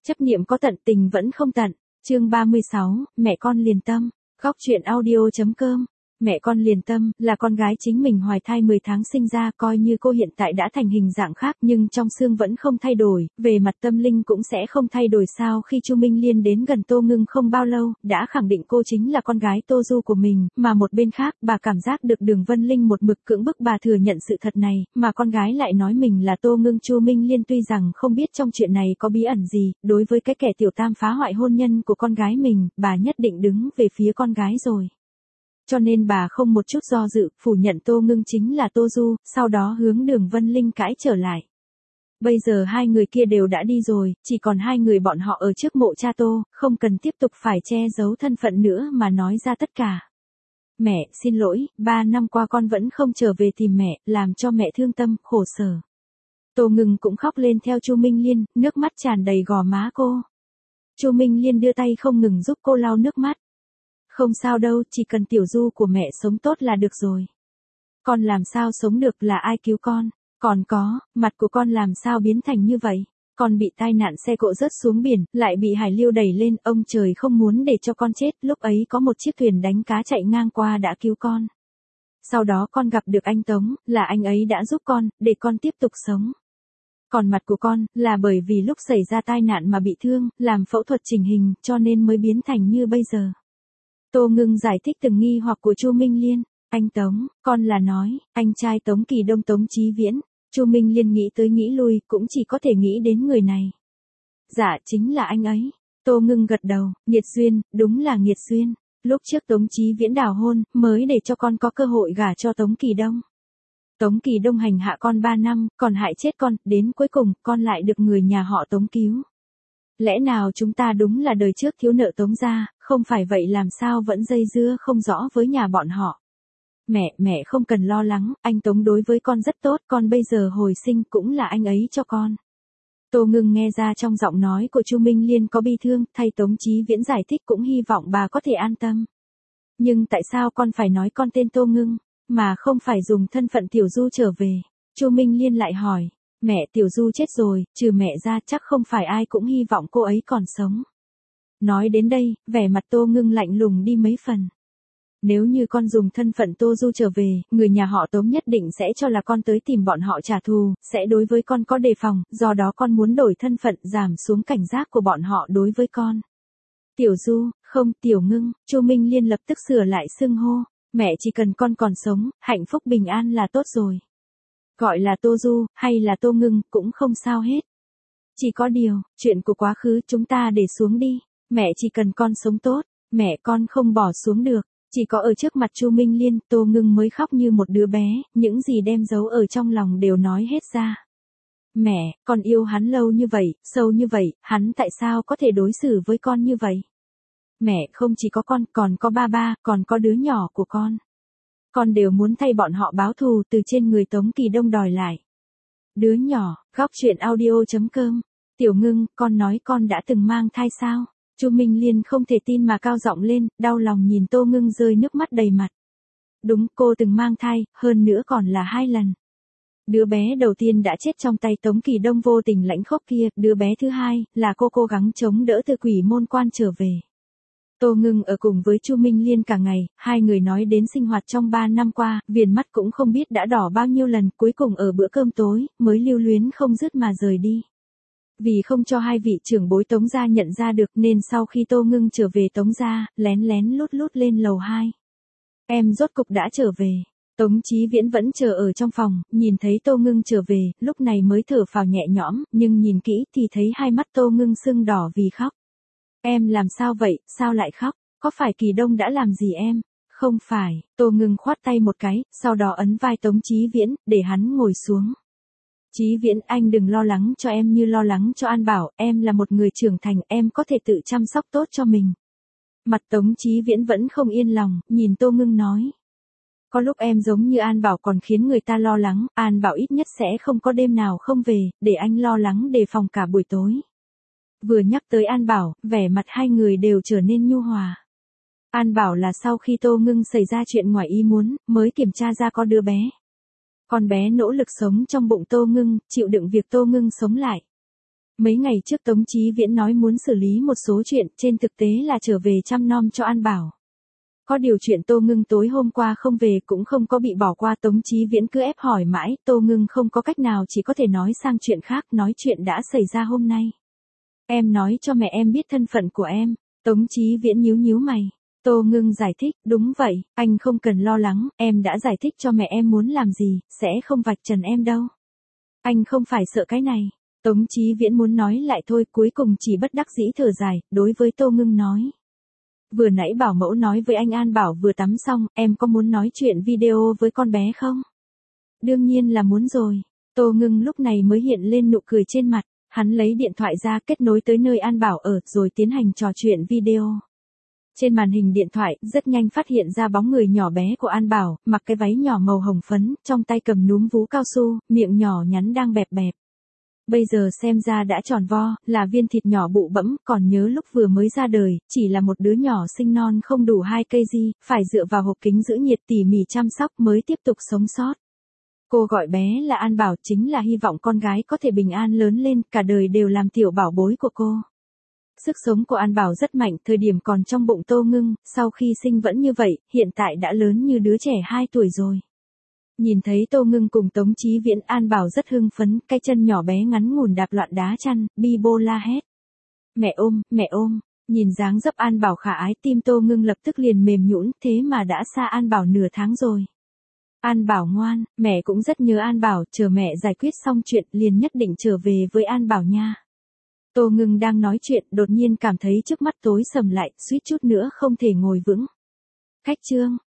Chấp niệm có tận tình vẫn không tận. Chương 36, mẹ con liền tâm. Góc truyện audio.com. Mẹ con liền tâm là con gái chính mình hoài thai 10 tháng sinh ra, coi như cô hiện tại đã thành hình dạng khác nhưng trong xương vẫn không thay đổi, về mặt tâm linh cũng sẽ không thay đổi sao. Khi Chu Minh Liên đến gần Tô Ngưng không bao lâu, đã khẳng định cô chính là con gái Tô Du của mình, mà một bên khác, bà cảm giác được Đường Vân Linh một mực cưỡng bức bà thừa nhận sự thật này, mà con gái lại nói mình là Tô Ngưng. Chu Minh Liên tuy rằng không biết trong chuyện này có bí ẩn gì, đối với cái kẻ tiểu tam phá hoại hôn nhân của con gái mình, bà nhất định đứng về phía con gái rồi. Cho nên bà không một chút do dự, phủ nhận Tô Ngưng chính là Tô Du, sau đó hướng Đường Vân Linh cãi trở lại. Bây giờ hai người kia đều đã đi rồi, chỉ còn hai người bọn họ ở trước mộ cha Tô, không cần tiếp tục phải che giấu thân phận nữa mà nói ra tất cả. Mẹ, xin lỗi, 3 năm qua con vẫn không trở về tìm mẹ, làm cho mẹ thương tâm, khổ sở. Tô Ngưng cũng khóc lên theo Chu Minh Liên, nước mắt tràn đầy gò má cô. Chu Minh Liên đưa tay không ngừng giúp cô lau nước mắt. Không sao đâu, chỉ cần Tiểu Du của mẹ sống tốt là được rồi. Con làm sao sống được, là ai cứu con? Còn có, mặt của con làm sao biến thành như vậy? Con bị tai nạn xe cộ rớt xuống biển, lại bị hải lưu đẩy lên, ông trời không muốn để cho con chết, lúc ấy có một chiếc thuyền đánh cá chạy ngang qua đã cứu con. Sau đó con gặp được anh Tống, là anh ấy đã giúp con, để con tiếp tục sống. Còn mặt của con, là bởi vì lúc xảy ra tai nạn mà bị thương, làm phẫu thuật chỉnh hình, cho nên mới biến thành như bây giờ. Tô Ngưng giải thích từng nghi hoặc của Chu Minh Liên. Anh Tống, con là nói, anh trai Tống Kỳ Đông Tống Chí Viễn. Chu Minh Liên nghĩ tới nghĩ lui, cũng chỉ có thể nghĩ đến người này. Dạ, chính là anh ấy. Tô Ngưng gật đầu, nghiệt duyên, đúng là nghiệt duyên. Lúc trước Tống Chí Viễn đào hôn, mới để cho con có cơ hội gả cho Tống Kỳ Đông. Tống Kỳ Đông hành hạ con 3 năm, còn hại chết con, đến cuối cùng, con lại được người nhà họ Tống cứu. Lẽ nào chúng ta đúng là đời trước thiếu nợ Tống gia, không phải vậy làm sao vẫn dây dưa không rõ với nhà bọn họ. Mẹ không cần lo lắng, anh Tống đối với con rất tốt, con bây giờ hồi sinh cũng là anh ấy cho con. Tô Ngưng nghe ra trong giọng nói của Chu Minh Liên có bi thương, thay Tống Chí Viễn giải thích cũng hy vọng bà có thể an tâm. Nhưng tại sao con phải nói con tên Tô Ngưng, mà không phải dùng thân phận Tiểu Du trở về? Chu Minh Liên lại hỏi. Mẹ, Tiểu Du chết rồi, trừ mẹ ra chắc không phải ai cũng hy vọng cô ấy còn sống. Nói đến đây, vẻ mặt Tô Ngưng lạnh lùng đi mấy phần. Nếu như con dùng thân phận Tô Du trở về, người nhà họ Tống nhất định sẽ cho là con tới tìm bọn họ trả thù, sẽ đối với con có đề phòng, do đó con muốn đổi thân phận, giảm xuống cảnh giác của bọn họ đối với con. Tiểu Du, không, Tiểu Ngưng. Chu Minh Liên lập tức sửa lại xưng hô. Mẹ chỉ cần con còn sống, hạnh phúc bình an là tốt rồi. Gọi là Tô Du, hay là Tô Ngưng, cũng không sao hết. Chỉ có điều, chuyện của quá khứ chúng ta để xuống đi. Mẹ chỉ cần con sống tốt, mẹ con không bỏ xuống được. Chỉ có ở trước mặt Chu Minh Liên, Tô Ngưng mới khóc như một đứa bé, những gì đem giấu ở trong lòng đều nói hết ra. Mẹ, con yêu hắn lâu như vậy, sâu như vậy, hắn tại sao có thể đối xử với con như vậy? Mẹ không chỉ có con, còn có ba, còn có đứa nhỏ của con. Con đều muốn thay bọn họ báo thù từ trên người Tống Kỳ Đông đòi lại. Đứa nhỏ, góc truyện audio.com. Tiểu Ngưng, con nói con đã từng mang thai sao? Chu Minh Liên không thể tin mà cao giọng lên, đau lòng nhìn Tô Ngưng rơi nước mắt đầy mặt. Đúng, cô từng mang thai, hơn nữa còn là 2 lần. Đứa bé đầu tiên đã chết trong tay Tống Kỳ Đông vô tình lãnh khốc kia, đứa bé thứ hai là cô cố gắng chống đỡ từ Quỷ Môn Quan trở về. Tô Ngưng ở cùng với Chu Minh Liên cả ngày, hai người nói đến sinh hoạt trong 3 năm qua, viền mắt cũng không biết đã đỏ bao nhiêu lần, cuối cùng ở bữa cơm tối, mới lưu luyến không dứt mà rời đi. Vì không cho hai vị trưởng bối Tống gia nhận ra được nên sau khi Tô Ngưng trở về Tống gia, lén lén lút lên lầu 2. Em rốt cục đã trở về. Tống Chí Viễn vẫn chờ ở trong phòng, nhìn thấy Tô Ngưng trở về, lúc này mới thở phào nhẹ nhõm, nhưng nhìn kỹ thì thấy hai mắt Tô Ngưng sưng đỏ vì khóc. Em làm sao vậy, sao lại khóc? Có phải Kỳ Đông đã làm gì em? Không phải, Tô Ngưng khoát tay một cái, sau đó ấn vai Tống Chí Viễn, để hắn ngồi xuống. Chí Viễn, anh đừng lo lắng cho em như lo lắng cho An Bảo, em là một người trưởng thành, em có thể tự chăm sóc tốt cho mình. Mặt Tống Chí Viễn vẫn không yên lòng, nhìn Tô Ngưng nói. Có lúc em giống như An Bảo còn khiến người ta lo lắng, An Bảo ít nhất sẽ không có đêm nào không về, để anh lo lắng đề phòng cả buổi tối. Vừa nhắc tới An Bảo, vẻ mặt hai người đều trở nên nhu hòa. An Bảo là sau khi Tô Ngưng xảy ra chuyện ngoài ý muốn, mới kiểm tra ra có đứa bé. Con bé nỗ lực sống trong bụng Tô Ngưng, chịu đựng việc Tô Ngưng sống lại. Mấy ngày trước Tống Chí Viễn nói muốn xử lý một số chuyện, trên thực tế là trở về chăm nom cho An Bảo. Có điều chuyện Tô Ngưng tối hôm qua không về cũng không có bị bỏ qua, Tống Chí Viễn cứ ép hỏi mãi, Tô Ngưng không có cách nào chỉ có thể nói sang chuyện khác, nói chuyện đã xảy ra hôm nay. Em nói cho mẹ em biết thân phận của em. Tống Chí Viễn nhíu nhíu mày. Tô Ngưng giải thích, đúng vậy, anh không cần lo lắng, em đã giải thích cho mẹ em muốn làm gì, sẽ không vạch trần em đâu. Anh không phải sợ cái này. Tống Chí Viễn muốn nói lại thôi, cuối cùng chỉ bất đắc dĩ thở dài, đối với Tô Ngưng nói. Vừa nãy bảo mẫu nói với anh An Bảo vừa tắm xong, em có muốn nói chuyện video với con bé không? Đương nhiên là muốn rồi. Tô Ngưng lúc này mới hiện lên nụ cười trên mặt, hắn lấy điện thoại ra kết nối tới nơi An Bảo ở rồi tiến hành trò chuyện video. Trên màn hình điện thoại, rất nhanh phát hiện ra bóng người nhỏ bé của An Bảo, mặc cái váy nhỏ màu hồng phấn, trong tay cầm núm vú cao su, miệng nhỏ nhắn đang bẹp bẹp. Bây giờ xem ra đã tròn vo, là viên thịt nhỏ bụ bẫm, còn nhớ lúc vừa mới ra đời, chỉ là một đứa nhỏ sinh non không đủ 2 cây di, phải dựa vào hộp kính giữ nhiệt tỉ mỉ chăm sóc mới tiếp tục sống sót. Cô gọi bé là An Bảo, chính là hy vọng con gái có thể bình an lớn lên, cả đời đều làm tiểu bảo bối của cô. Sức sống của An Bảo rất mạnh, thời điểm còn trong bụng Tô Ngưng, sau khi sinh vẫn như vậy, hiện tại đã lớn như đứa trẻ 2 tuổi rồi. Nhìn thấy Tô Ngưng cùng Tống Chí Viễn, An Bảo rất hưng phấn, cái chân nhỏ bé ngắn ngủn đạp loạn đá chăn, bi bô la hét. Mẹ ôm, nhìn dáng dấp An Bảo khả ái, tim Tô Ngưng lập tức liền mềm nhũn, thế mà đã xa An Bảo nửa tháng rồi. An Bảo ngoan, mẹ cũng rất nhớ An Bảo, chờ mẹ giải quyết xong chuyện liền nhất định trở về với An Bảo nha. Tô Ngưng đang nói chuyện, đột nhiên cảm thấy trước mắt tối sầm lại, suýt chút nữa không thể ngồi vững. Khách trương,